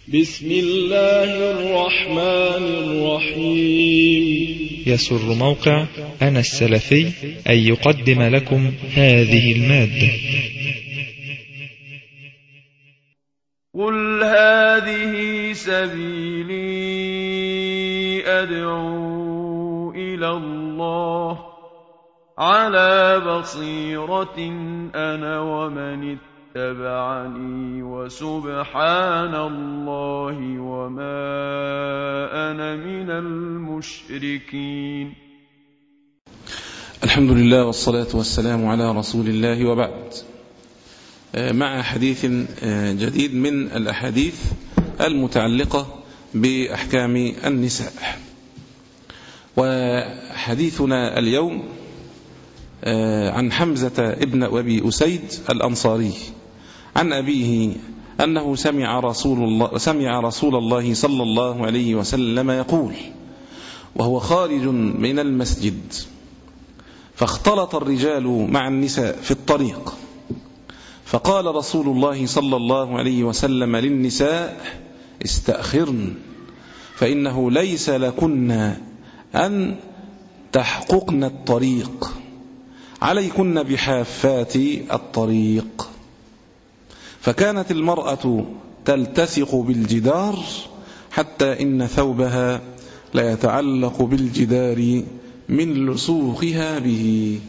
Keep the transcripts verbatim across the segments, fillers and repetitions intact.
بسم الله الرحمن الرحيم. يسر موقع أنا السلفي أن يقدم لكم هذه المادة. قل هذه سبيلي أدعو إلى الله على بصيرة أنا ومن اتبعني وسبحان الله وما أنا من المشركين. الحمد لله والصلاة والسلام على رسول الله، وبعد. مع حديث جديد من الأحاديث المتعلقة بأحكام النساء. وحديثنا اليوم عن حمزة ابن أبي أسيد الأنصاري عن أبيه أنه سمع رسول الله سمع رسول الله صلى الله عليه وسلم يقول وهو خارج من المسجد: فاختلط الرجال مع النساء في الطريق، فقال رسول الله صلى الله عليه وسلم للنساء: استأخرن، فإنه ليس لكن أن تحققن الطريق، عليكن بحافات الطريق. فكانت المرأة تلتصق بالجدار حتى إن ثوبها لا يتعلق بالجدار من لصوقها به.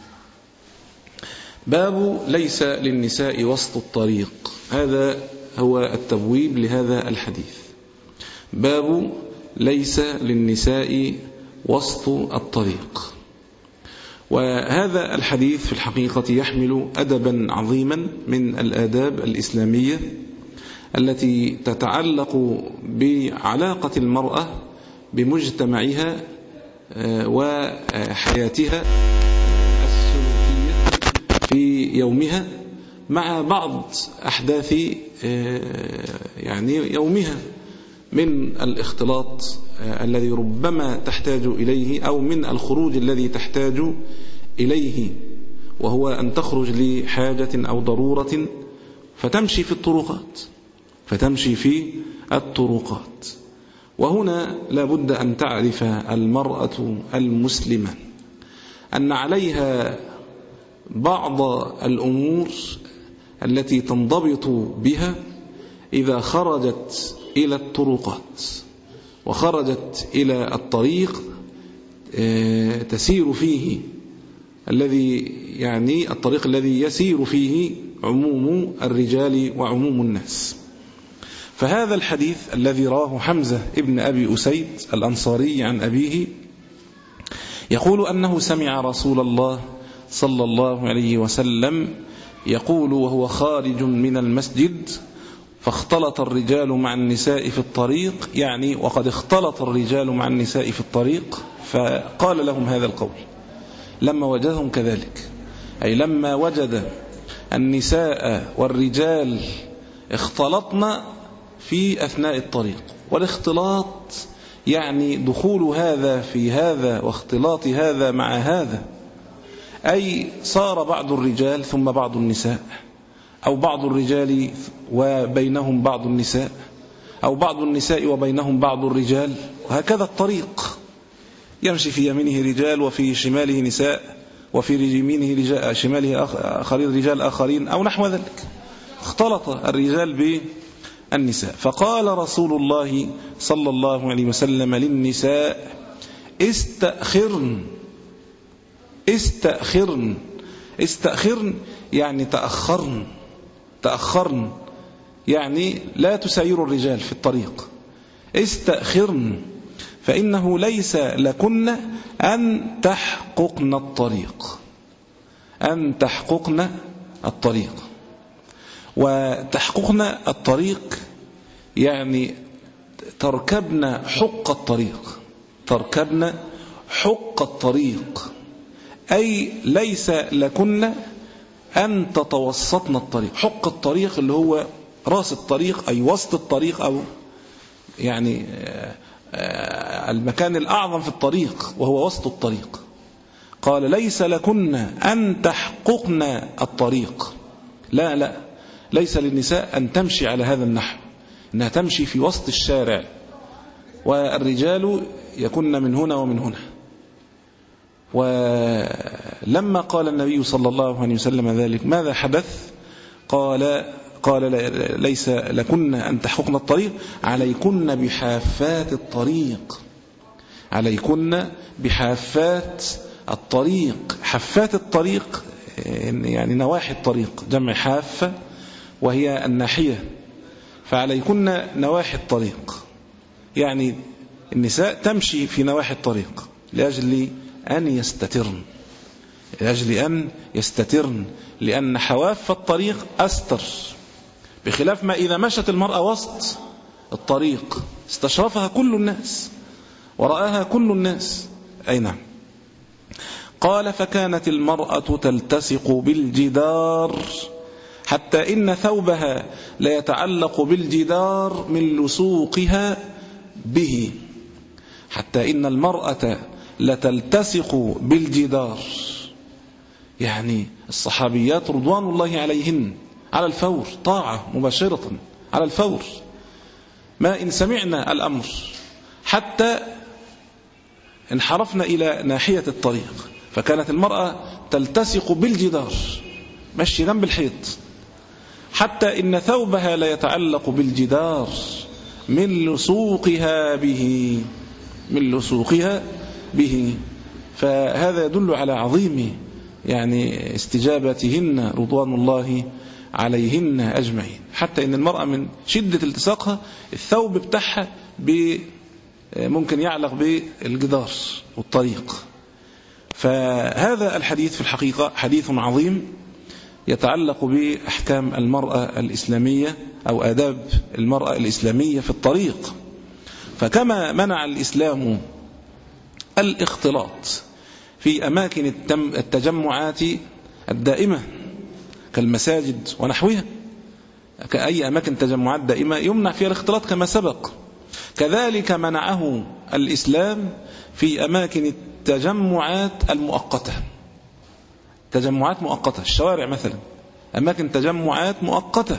باب ليس للنساء وسط الطريق، هذا هو التبويب لهذا الحديث. باب ليس للنساء وسط الطريق. وهذا الحديث في الحقيقة يحمل أدبا عظيما من الآداب الإسلامية التي تتعلق بعلاقة المرأة بمجتمعها وحياتها السلوكية في يومها مع بعض أحداث يعني يومها من الاختلاط الذي ربما تحتاج إليه، أو من الخروج الذي تحتاج إليه، وهو أن تخرج لحاجة أو ضرورة فتمشي في الطرقات فتمشي في الطرقات وهنا لا بد أن تعرف المرأة المسلمة أن عليها بعض الأمور التي تنضبط بها إذا خرجت إلى الطرقات وخرجت إلى الطريق تسير فيه، الذي يعني الطريق الذي يسير فيه عموم الرجال وعموم الناس. فهذا الحديث الذي رواه حمزة ابن أبي أسيد الأنصاري عن أبيه يقول أنه سمع رسول الله صلى الله عليه وسلم يقول وهو خارج من المسجد: فاختلط الرجال مع النساء في الطريق، يعني وقد اختلط الرجال مع النساء في الطريق. فقال لهم هذا القول لما وجدهم كذلك، أي لما وجد النساء والرجال اختلطنا في أثناء الطريق. والاختلاط يعني دخول هذا في هذا واختلاط هذا مع هذا، أي صار بعض الرجال ثم بعض النساء، أو بعض الرجال وبينهم بعض النساء، أو بعض النساء وبينهم بعض الرجال، وهكذا الطريق يمشي في يمينه رجال وفي شماله نساء وفي يمينه رجال شماله آخرين رجال آخرين أو نحو ذلك. اختلط الرجال بالنساء. فقال رسول الله صلى الله عليه وسلم للنساء: استأخرن استأخرن استأخرن يعني تأخرن تأخرن يعني لا تسير الرجال في الطريق. استأخرن فإنه ليس لكن أن تحققن الطريق أن تحققن الطريق وتحققن الطريق يعني تركبن حق الطريق تركبن حق الطريق أي ليس لكن أن تتوسطن الطريق. حق الطريق اللي هو رأس الطريق، أي وسط الطريق، أو يعني المكان الأعظم في الطريق وهو وسط الطريق. قال: ليس لكن أن تحققن الطريق. لا لا ليس للنساء أن تمشي على هذا النحو، إنها تمشي في وسط الشارع، والرجال يكن من هنا ومن هنا. ولما قال النبي صلى الله عليه وسلم ذلك ماذا حدث؟ قال قال ليس لكن أن تحققن الطريق، عليكن بحافات الطريق، عليكن بحافات الطريق. حافات الطريق يعني نواحي الطريق، جمع حافة وهي الناحية، فعليكن نواحي الطريق، يعني النساء تمشي في نواحي الطريق لأجل أن يستترن، لأجل أن يستترن، لأن حواف الطريق أستر، بخلاف ما إذا مشت المرأة وسط الطريق استشرفها كل الناس ورآها كل الناس. أي نعم. قال فكانت المرأة تلتصق بالجدار حتى إن ثوبها لا يتعلق بالجدار من لصوقها به، حتى إن المرأة لتلتصق بالجدار، يعني الصحابيات رضوان الله عليهن على الفور، طاعة مباشرة على الفور، ما إن سمعنا الأمر حتى انحرفنا إلى ناحية الطريق، فكانت المرأة تلتصق بالجدار، مشي جنب الحيط، حتى إن ثوبها لا يتعلق بالجدار من لصوقها به، من لصوقها به. فهذا يدل على عظيم يعني استجابتهن رضوان الله عليهن أجمعين، حتى إن المرأة من شدة التصاقها الثوب بتاعها ممكن يعلق بالجدار والطريق. فهذا الحديث في الحقيقة حديث عظيم يتعلق بأحكام المرأة الإسلامية أو آداب المرأة الإسلامية في الطريق. فكما منع الإسلام الاختلاط في أماكن التجمعات الدائمة كالمساجد ونحوها، كأي أماكن تجمعات دائمة يمنع فيها الاختلاط كما سبق، كذلك منعه الإسلام في أماكن التجمعات المؤقتة، تجمعات مؤقتة، الشوارع مثلا أماكن تجمعات مؤقتة.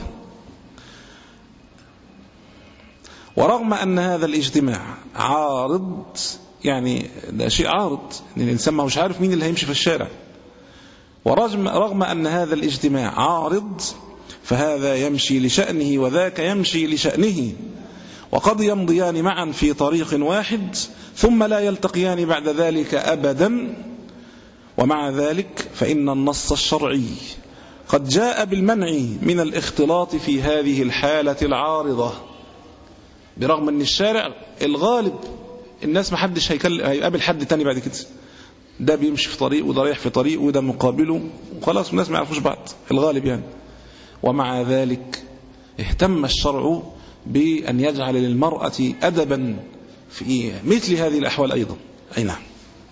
ورغم أن هذا الاجتماع عارض، يعني ده شيء عارض، يعني الإنسان ما هوش عارف مين اللي هيمشي في الشارع، ورغم رغم أن هذا الاجتماع عارض فهذا يمشي لشأنه وذاك يمشي لشأنه، وقد يمضيان معا في طريق واحد ثم لا يلتقيان بعد ذلك أبدا. ومع ذلك فإن النص الشرعي قد جاء بالمنع من الاختلاط في هذه الحالة العارضة، برغم أن الشارع الغالب الناس ما حدش هيقابل حد تاني بعد كده، ده بيمشي في طريق وده رايح في طريق وده مقابله وخلاص الناس ما يعرفوش بعض الغالب يعني. ومع ذلك اهتم الشرع بأن يجعل للمرأة أدبا في مثل هذه الأحوال أيضا. أي نعم.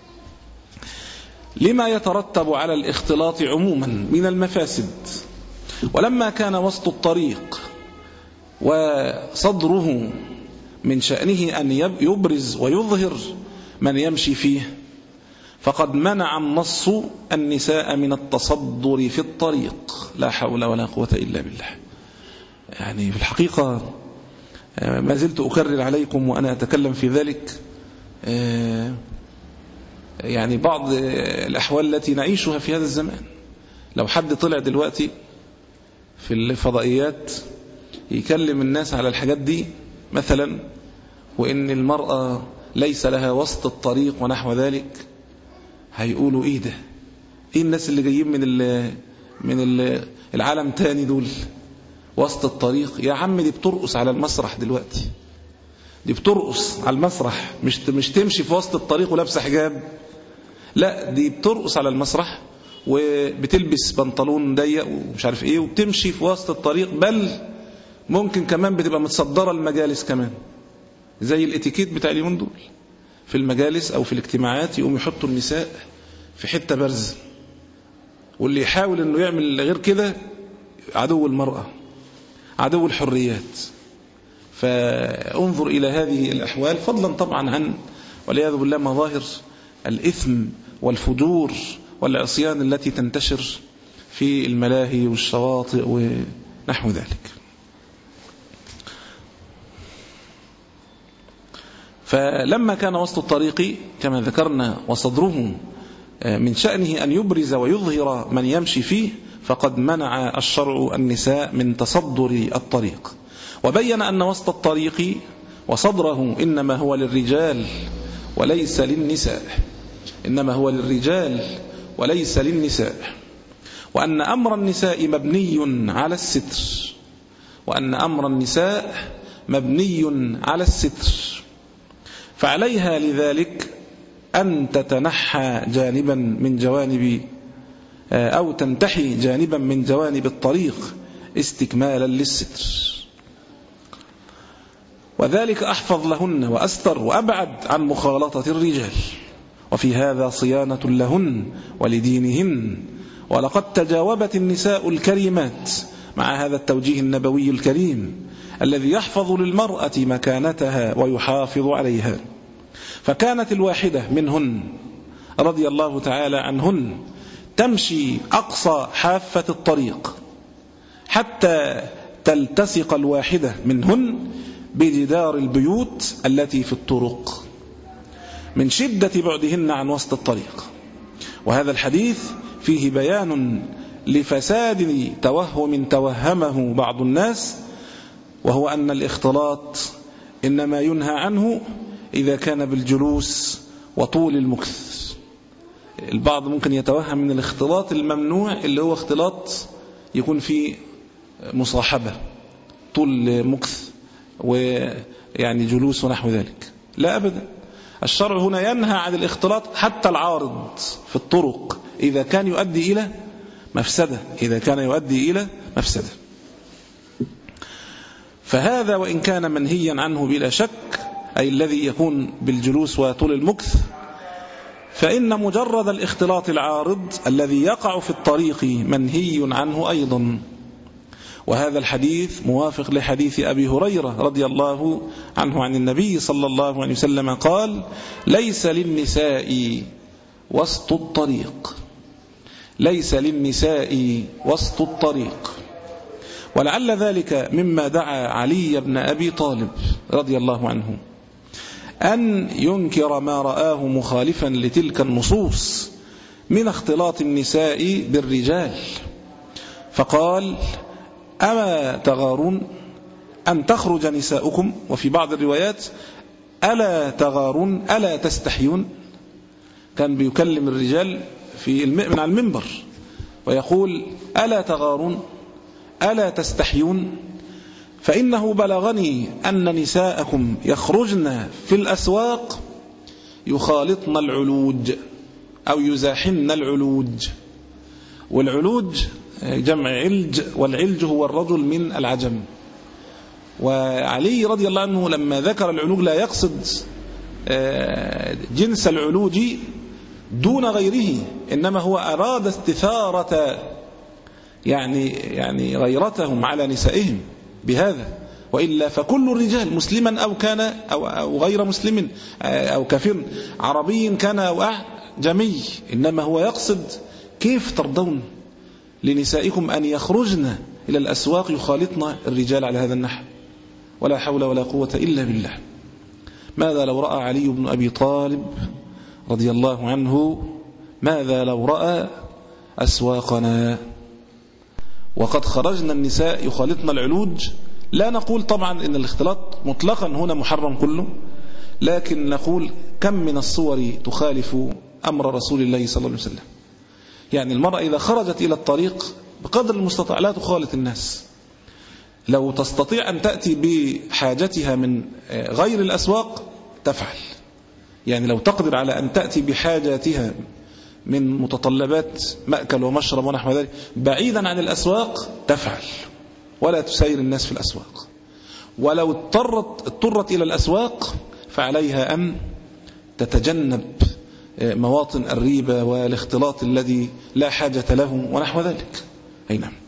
لما يترتب على الاختلاط عموما من المفاسد. ولما كان وسط الطريق وصدره من شأنه أن يبرز ويظهر من يمشي فيه، فقد منع النص النساء من التصدر في الطريق، لا حول ولا قوة إلا بالله. يعني في الحقيقة ما زلت أكرر عليكم وأنا أتكلم في ذلك يعني بعض الأحوال التي نعيشها في هذا الزمان. لو حد طلع دلوقتي في الفضائيات يكلم الناس على الحاجات دي مثلا، وإن المرأة ليس لها وسط الطريق ونحو ذلك، هيقولوا إيه ده؟ إيه الناس اللي جايين من ال من ال العالم تاني دول وسط الطريق؟ يا عم دي بترقص على المسرح دلوقتي، دي بترقص على المسرح، مش مش تمشي في وسط الطريق ولابسه حجاب، لا دي بترقص على المسرح وبتلبس بنطلون ضيق ومش عارف ايه وبتمشي في وسط الطريق، بل ممكن كمان بتبقى متصدره المجالس كمان، زي الاتيكيت بتاع اليومين دول في المجالس او في الاجتماعات، يقوم يحطوا النساء في حته برز، واللي يحاول انه يعمل غير كده عدو المرأة، عدو الحريات. فانظر إلى هذه الأحوال، فضلا طبعا عن والعياذ بالله مظاهر الإثم والفجور والعصيان التي تنتشر في الملاهي والشواطئ ونحو ذلك. فلما كان وسط الطريق كما ذكرنا وصدره من شأنه أن يبرز ويظهر من يمشي فيه، فقد منع الشرع النساء من تصدر الطريق، وبين أن وسط الطريق وصدره إنما هو للرجال وليس للنساء، إنما هو للرجال وليس للنساء، وأن أمر النساء مبني على الستر، وأن أمر النساء مبني على الستر، فعليها لذلك أن تتنحى جانبا من جوانب أو تنتحي جانبا من جوانب الطريق استكمالا للستر، وذلك أحفظ لهن وأستر وأبعد عن مخالطة الرجال، وفي هذا صيانة لهن ولدينهن. ولقد تجاوبت النساء الكريمات مع هذا التوجيه النبوي الكريم الذي يحفظ للمرأة مكانتها ويحافظ عليها، فكانت الواحدة منهن رضي الله تعالى عنهن تمشي أقصى حافة الطريق حتى تلتصق الواحدة منهن بجدار البيوت التي في الطرق من شدة بعدهن عن وسط الطريق. وهذا الحديث فيه بيان لفساد توهم توهمه بعض الناس، وهو أن الاختلاط إنما ينهى عنه إذا كان بالجلوس وطول المكث. البعض ممكن يتوهم من الاختلاط الممنوع اللي هو اختلاط يكون فيه مصاحبة طول مكث ويعني جلوس ونحو ذلك، لا أبدا. الشرع هنا ينهى عن الاختلاط حتى العارض في الطرق إذا كان يؤدي إلى مفسدة، إذا كان يؤدي إلى مفسدة. فهذا وإن كان منهيا عنه بلا شك، أي الذي يكون بالجلوس وطول المكث، فإن مجرد الاختلاط العارض الذي يقع في الطريق منهي عنه أيضا. وهذا الحديث موافق لحديث أبي هريرة رضي الله عنه عن النبي صلى الله عليه وسلم قال: ليس للنساء وسط الطريق، ليس للنساء وسط الطريق. ولعل ذلك مما دعا علي بن أبي طالب رضي الله عنه أن ينكر ما رآه مخالفا لتلك النصوص من اختلاط النساء بالرجال، فقال: أما تغارون أن تخرج نساؤكم، وفي بعض الروايات ألا تغارون ألا تستحيون. كان بيكلم الرجال في من على المنبر ويقول: ألا تغارون ألا تستحيون، فإنه بلغني أن نساءكم يخرجن في الأسواق يخالطن العلوج أو يزاحمن العلوج. والعلوج جمع علج، والعلج هو الرجل من العجم. وعلي رضي الله عنه لما ذكر العلوج لا يقصد جنس العلوج دون غيره، إنما هو أراد استثارة يعني يعني غيرتهم على نسائهم بهذا، وإلا فكل الرجال مسلما أو كان أو, أو غير مسلم أو كافر، عربي كان أو أعجمي، إنما هو يقصد كيف ترضون لنسائكم أن يخرجن إلى الأسواق يخالطن الرجال على هذا النحو؟ ولا حول ولا قوة إلا بالله. ماذا لو رأى علي بن أبي طالب رضي الله عنه، ماذا لو رأى أسواقنا وقد خرجنا النساء يخالطن العلوج؟ لا نقول طبعا إن الاختلاط مطلقا هنا محرم كله، لكن نقول كم من الصور تخالف أمر رسول الله صلى الله عليه وسلم. يعني المرأة إذا خرجت إلى الطريق بقدر المستطاع لا تخالط الناس. لو تستطيع أن تأتي بحاجتها من غير الأسواق تفعل، يعني لو تقدر على أن تأتي بحاجاتها من متطلبات مأكل ومشرب ونحو ذلك بعيدا عن الأسواق تفعل، ولا تسير الناس في الأسواق. ولو اضطرت اضطرت إلى الأسواق فعليها أن تتجنب مواطن الريبة والاختلاط الذي لا حاجة له ونحو ذلك. أي نعم.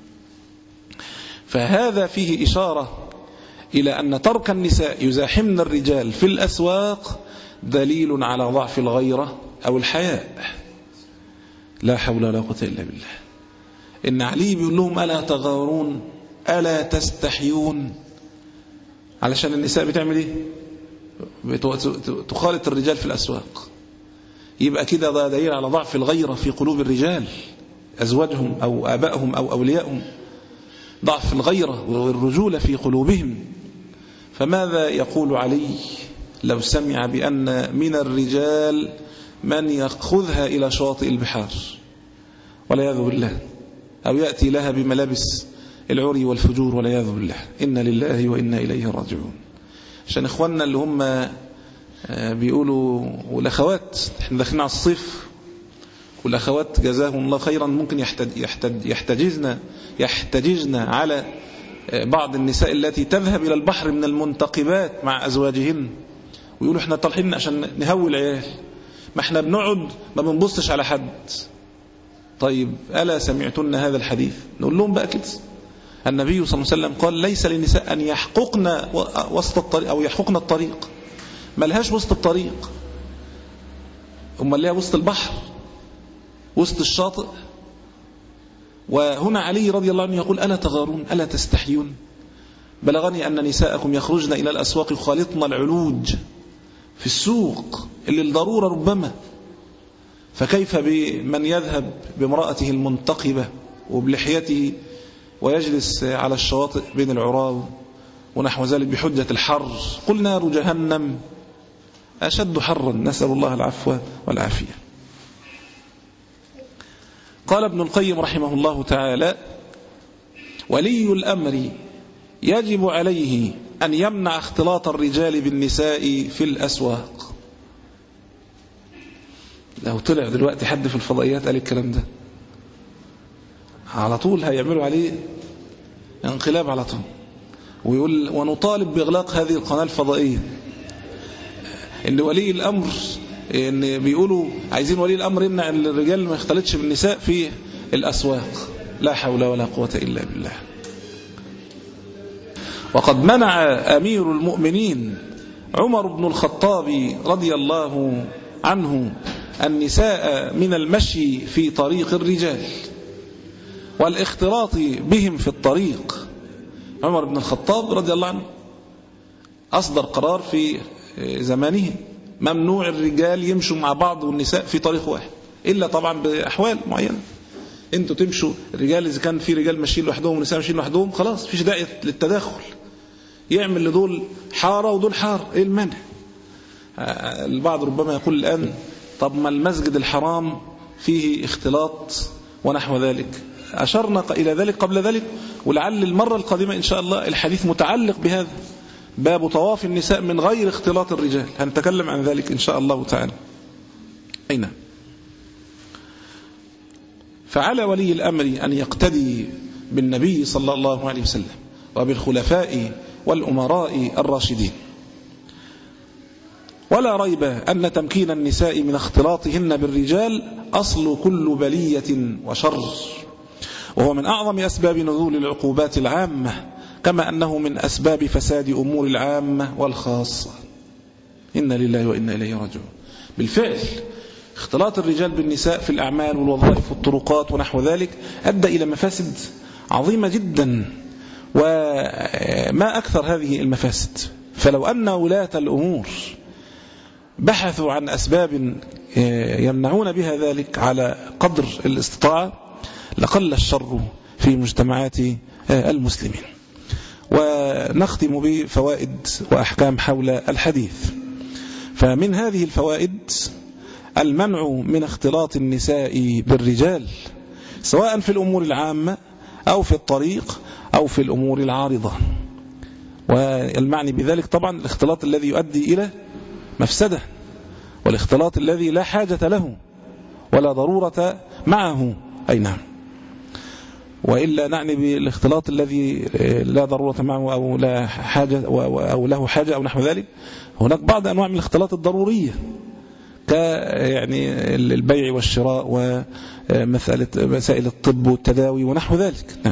فهذا فيه إشارة إلى أن ترك النساء يزاحمن الرجال في الأسواق دليل على ضعف الغيرة أو الحياء. لا حول ولا قوة إلا بالله. إن علي بيقول لهم: ألا تغارون ألا تستحيون، علشان النساء بتعمل إيه؟ تخالط الرجال في الأسواق، يبقى كده ده دليل على ضعف الغيرة في قلوب الرجال، أزواجهم أو آبائهم أو أوليائهم، ضعف الغيرة والرجولة في قلوبهم. فماذا يقول علي لو سمع بأن من الرجال من يأخذها إلى شواطئ البحار والعياذ بالله، أو يأتي لها بملابس العري والفجور والعياذ بالله؟ إنا لله وإنا إليه راجعون. عشان إخواننا اللي هم بيقولوا، والأخوات، احنا داخلين على الصيف، والأخوات جزاهم الله خيرا ممكن يحتجزن يحتجزن على بعض النساء التي تذهب إلى البحر من المنتقبات مع أزواجهن، ويقولوا احنا طالعين عشان نهوي العيال، ما احنا بنقعد ما بنبصش على حد. طيب ألا سمعتن هذا الحديث؟ نقول لهم بقى كده، النبي صلى الله عليه وسلم قال ليس للنساء أن يحققن وسط الطريق أو يحققن الطريق، ملهاش وسط الطريق، أمال لها وسط البحر، وسط الشاطئ. وهنا علي رضي الله عنه يقول ألا تغارون ألا تستحيون؟ بلغني أن نساءكم يخرجن إلى الأسواق يخالطن العلوج في السوق اللي الضرورة ربما، فكيف بمن يذهب بامرأته المنتقبة وبلحيته ويجلس على الشواطئ بين العراو ونحو ذلك بحجة الحر؟ قل نار جهنم أشد حرا، نسأل الله العفو والعافية. قال ابن القيم رحمه الله تعالى: ولي الأمر يجب عليه أن يمنع اختلاط الرجال بالنساء في الأسواق. لو طلع دلوقتي حد في الفضائيات قال الكلام ده على طول هيعملوا عليه انقلاب على طول، ويقول ونطالب بإغلاق هذه القناة الفضائية. إن ولي الأمر، إن بيقولوا عايزين ولي الأمر يمنع الرجال ما يختلطش بالنساء في الأسواق. لا حول ولا قوة إلا بالله. وقد منع أمير المؤمنين عمر بن الخطاب رضي الله عنه النساء من المشي في طريق الرجال والاختلاط بهم في الطريق. عمر بن الخطاب رضي الله عنه أصدر قرار في زمانه ممنوع الرجال يمشوا مع بعض والنساء في طريق واحد، إلا طبعا بأحوال معينة. انتوا تمشوا الرجال، إذا كان في رجال ماشيين لوحدهم ونساء ماشيين لوحدهم خلاص فيش داعي للتداخل، يعمل لدول حارة ودول حارة، إيه المانع؟ البعض ربما يقول الآن طب ما المسجد الحرام فيه اختلاط ونحو ذلك. أشرنا إلى ذلك قبل ذلك، ولعل المرة القادمة إن شاء الله الحديث متعلق بهذا، باب طواف النساء من غير اختلاط الرجال، هنتكلم عن ذلك إن شاء الله تعالى. أين؟ فعلى ولي الأمر أن يقتدي بالنبي صلى الله عليه وسلم وبالخلفاء والأمراء الراشدين. ولا ريب أن تمكين النساء من اختلاطهن بالرجال أصل كل بلية وشر، وهو من أعظم أسباب نزول العقوبات العامة، كما أنه من أسباب فساد أمور العامة والخاصة. إنا لله وإنا إليه راجعون. بالفعل اختلاط الرجال بالنساء في الأعمال والوظائف والطرقات ونحو ذلك أدى إلى مفاسد عظيمة جدا، وما أكثر هذه المفاسد. فلو أن ولاة الأمور بحثوا عن أسباب يمنعون بها ذلك على قدر الاستطاعة لقل الشر في مجتمعات المسلمين. ونختم بفوائد وأحكام حول الحديث. فمن هذه الفوائد المنع من اختلاط النساء بالرجال، سواء في الأمور العامة أو في الطريق أو في الأمور العارضة. والمعني بذلك طبعا الاختلاط الذي يؤدي إلى مفسدة، والاختلاط الذي لا حاجة له ولا ضرورة معه. أي نعم. وإلا نعني بالاختلاط الذي لا ضرورة معه أو لا حاجة أو له حاجة أو نحو ذلك. هناك بعض أنواع من الاختلاط الضرورية، ك يعني البيع والشراء ومسألة مسائل الطب والتداوي ونحو ذلك. نعم.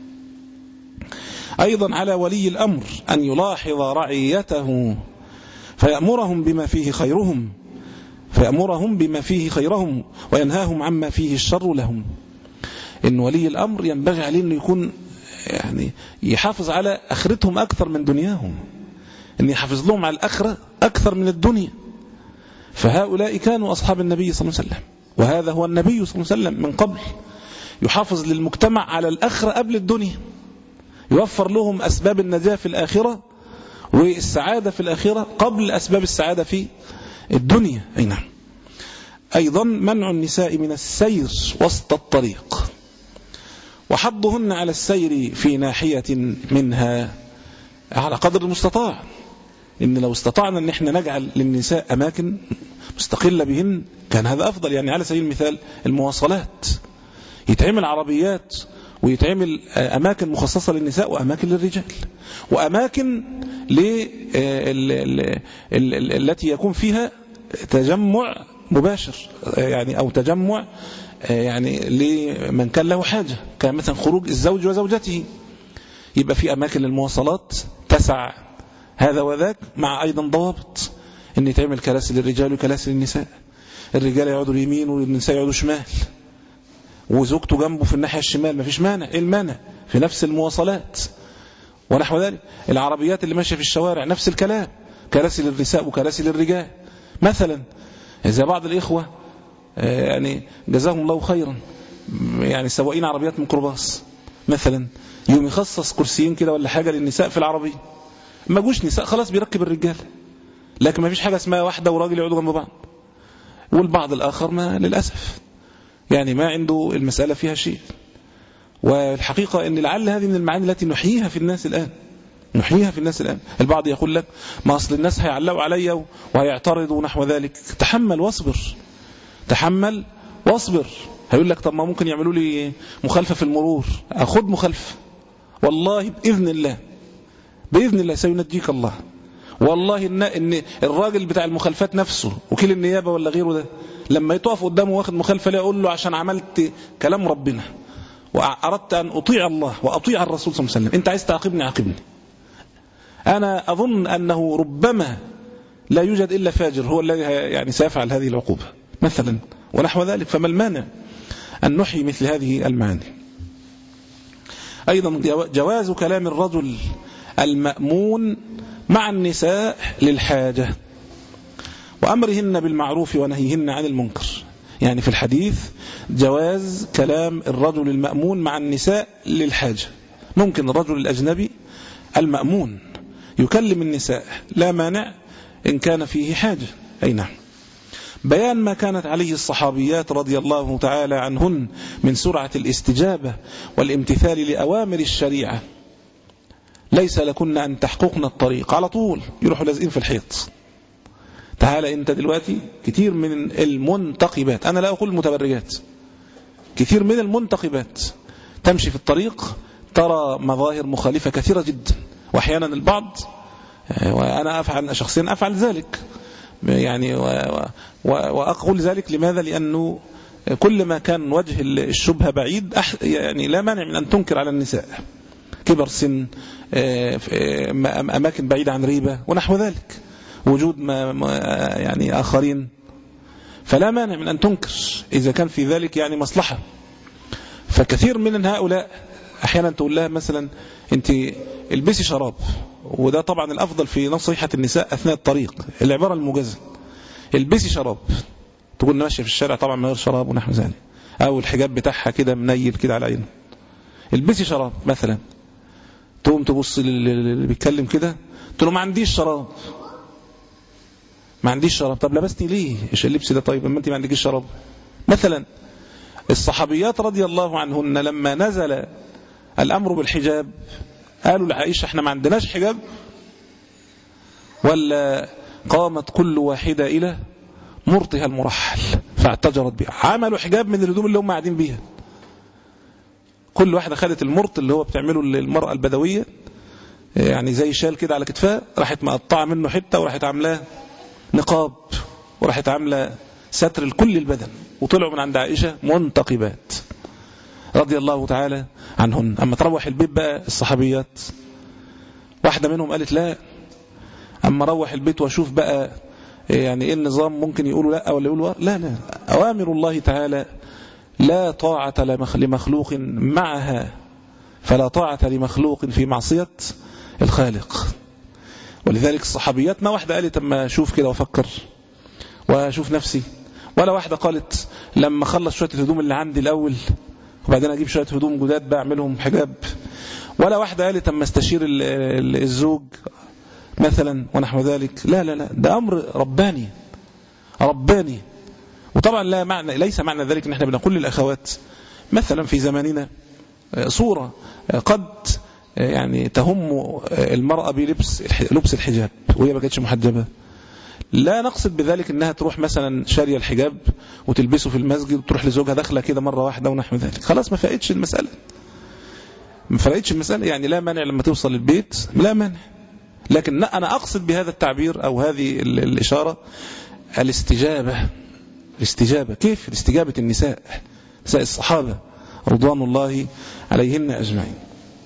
أيضا على ولي الأمر أن يلاحظ رعيته فيأمرهم بما فيه خيرهم فيأمرهم بما فيه خيرهم وينهاهم عما فيه الشر لهم. إن ولي الأمر ينبغي عليه أن يكون يعني يحافظ على آخرتهم أكثر من دنياهم. أن يحافظ لهم على الآخرة أكثر من الدنيا. فهؤلاء كانوا أصحاب النبي صلى الله عليه وسلم، وهذا هو النبي صلى الله عليه وسلم من قبل، يحافظ للمجتمع على الآخرة قبل الدنيا، يوفر لهم أسباب النجاة في الآخرة والسعادة في الآخرة قبل أسباب السعادة في الدنيا. أي نعم. أيضا منع النساء من السير وسط الطريق، وحضهن على السير في ناحية منها على قدر المستطاع. إن لو استطعنا أن احنا نجعل للنساء أماكن مستقلة بهن كان هذا أفضل. يعني على سبيل المثال المواصلات، يتعمل عربيات ويتعمل أماكن مخصصة للنساء وأماكن للرجال، وأماكن التي يكون فيها تجمع مباشر يعني أو تجمع يعني لمن كان له حاجة، كان مثلا خروج الزوج وزوجته، يبقى في أماكن للمواصلات تسع هذا وذاك، مع أيضا ضوابط أن يتعمل كراسي للرجال وكراسي للنساء، الرجال يقعدوا اليمين والنساء يقعدوا شمال، وزوجته جنبه في الناحية الشمال، ما فيش مانع. إيه المانع في نفس المواصلات ونحو ذلك؟ العربيات اللي ماشية في الشوارع نفس الكلام، كراسي للنساء وكراسي للرجال. مثلا إذا بعض الإخوة يعني جزاهم الله خيرا يعني سواقين عربيات ميكروباص مثلا، يوم يخصص كرسيين كده ولا حاجة للنساء في العربية، ما جوش نساء خلاص بيركب الرجال، لكن ما فيش حاجة اسمها واحدة وراجل يقعدوا جنب بعض. والبعض الآخر ما للأسف يعني ما عنده المسألة فيها شيء. والحقيقة أن لعل هذه من المعاني التي نحييها في الناس الآن، نحييها في الناس الآن. البعض يقول لك ما أصل الناس هيعلقوا علي وهيعترضوا نحو ذلك. تحمل واصبر، تحمل واصبر. هيقول لك طب ما ممكن يعملوا لي مخالفة في المرور، أخذ مخالفة والله بإذن الله، بإذن الله سينجيك الله. والله إن, إن الراجل بتاع المخالفات نفسه وكيل النيابة ولا غيره ده لما يتوقف قدامه واخد مخالفة لا يقول له عشان عملت كلام ربنا وأردت أن أطيع الله وأطيع الرسول صلى الله عليه وسلم، أنت عايز تعاقبني عاقبني. أنا أظن أنه ربما لا يوجد إلا فاجر هو الذي يعني سيفعل هذه العقوبة مثلا ونحو ذلك. فما المانع أن نحيي مثل هذه المعاني. أيضا جواز كلام الرجل المأمون مع النساء للحاجة، وأمرهن بالمعروف ونهيهن عن المنكر. يعني في الحديث جواز كلام الرجل المأمون مع النساء للحاجة. ممكن الرجل الأجنبي المأمون يكلم النساء لا مانع إن كان فيه حاجة. أي نعم. بيان ما كانت عليه الصحابيات رضي الله تعالى عنهن من سرعة الاستجابة والامتثال لأوامر الشريعة. ليس لكن أن تحققن الطريق، على طول يروحوا لازقين في الحيط. تعال أنت دلوقتي كثير من المنتقبات، أنا لا أقول المتبرجات، كثير من المنتقبات تمشي في الطريق ترى مظاهر مخالفة كثيرة جدا، وأحيانا البعض، وأنا أفعل شخصيا أفعل ذلك يعني، وأقول ذلك لماذا؟ لأنه كل ما كان وجه الشبهة بعيد يعني لا مانع من أن تنكر على النساء، كبر سن، أماكن بعيدة عن ريبة ونحو ذلك، وجود ما يعني آخرين، فلا مانع من أن تنكر إذا كان في ذلك يعني مصلحة. فكثير من هؤلاء أحيانا تقول لها مثلا أنت البسي شراب، وده طبعا الأفضل في نصيحة النساء أثناء الطريق، العبارة الموجزة البسي شراب، تقول ماشية في الشارع طبعا من غير شراب ونحو ذلك، أو الحجاب بتاعها كده منيل كده على عينه، البسي شراب مثلا. تقوم تبص اللي بيتكلم كده تقول له ما عنديش شراب، ما عنديش شراب. طب لبستني ليه؟ ايش اللبس ده؟ طيب اما انت ما عندكيش شراب مثلا. الصحابيات رضي الله عنهن لما نزل الأمر بالحجاب قالوا لعائشة احنا ما عندناش حجاب، ولا قامت كل واحدة إلى مرطها المرحل فاعتجرت بها، عملوا حجاب من الهدوم اللي هم قاعدين بيها. كل واحدة خدت المرط اللي هو بتعمله المرأة البدوية يعني زي شال كده على كتفها، راحت مقطعة منه حتة وراحت عاملاه نقاب وراحت عاملة ستر لكل البدن، وطلعوا من عند عائشة منتقبات رضي الله تعالى عنهن. أما تروح البيت بقى الصحابيات، واحدة منهم قالت لا، أما روح البيت واشوف بقى يعني ايه النظام، ممكن يقولوا لا ولا يقولوا لا. لا، أوامر الله تعالى لا طاعة لمخلوق معها، فلا طاعة لمخلوق في معصية الخالق. ولذلك الصحابيات ما واحدة قالت اما اشوف كده وافكر واشوف نفسي، ولا واحدة قالت لما اخلص شوية الهدوم اللي عندي الاول وبعدين اجيب شوية هدوم جداد بعملهم حجاب، ولا واحدة قالت اما استشير الزوج مثلا ونحو ذلك. لا لا لا، ده امر رباني رباني. وطبعا لا معنى ليس معنى ذلك ان احنا بنقول للاخوات مثلا في زماننا صورة قد يعني تهم المرأة بلبس لبس الحجاب وهي ما كانتش محجبة، لا نقصد بذلك انها تروح مثلا شارية الحجاب وتلبسه في المسجد وتروح لزوجها داخله كده مرة واحدة ونحو ذلك، خلاص ما فائتش المسألة ما فرقتش المسألة. يعني لا مانع لما توصل البيت، لا مانع، لكن أنا أقصد بهذا التعبير أو هذه الإشارة الاستجابة. الاستجابة كيف؟ الاستجابة النساء، نساء الصحابة رضوان الله عليهن أجمعين.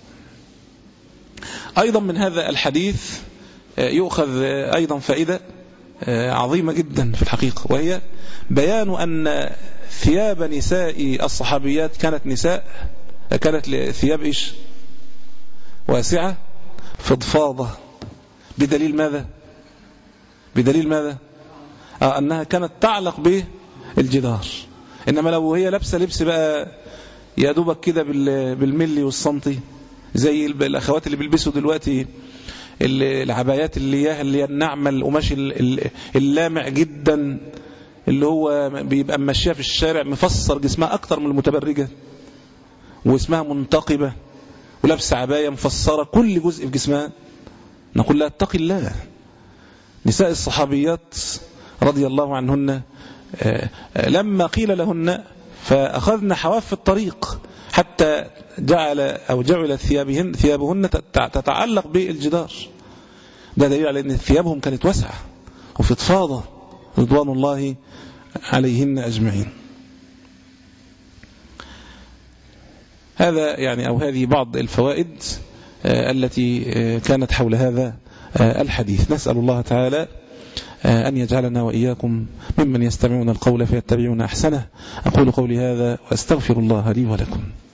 أيضا من هذا الحديث يؤخذ أيضا فائدة عظيمة جدا في الحقيقة، وهي بيان أن ثياب نساء الصحابيات كانت نساء كانت ثياب إيش؟ واسعة فضفاضة. بدليل ماذا؟ بدليل ماذا؟ آه أنها كانت تعلق به الجدار. إنما لو هي لابسة لبس بقى يا دوبك كده بالملي والسنتي زي الأخوات اللي بيلبسوا دلوقتي العبايات اللي اللي الناعمة القماش اللامع جدا اللي هو بيبقى ماشيه في الشارع مفسر جسمها أكتر من المتبرجة واسمها منتقبة ولابسه عباية مفسرة كل جزء في جسمها، نقول لها اتقي الله. نساء الصحابيات رضي الله عنهن لما قيل لهن فأخذن حواف الطريق حتى جعل أو جعل ثيابهن ثيابهن تتعلق بالجدار. ده دليل على أن ثيابهم كانت واسعة وفضفاضة رضوان الله عليهن أجمعين. هذا يعني أو هذه بعض الفوائد التي كانت حول هذا الحديث. نسأل الله تعالى أن يجعلنا وإياكم ممن يستمعون القول فيتبعون أحسنه. أقول قولي هذا وأستغفر الله لي ولكم.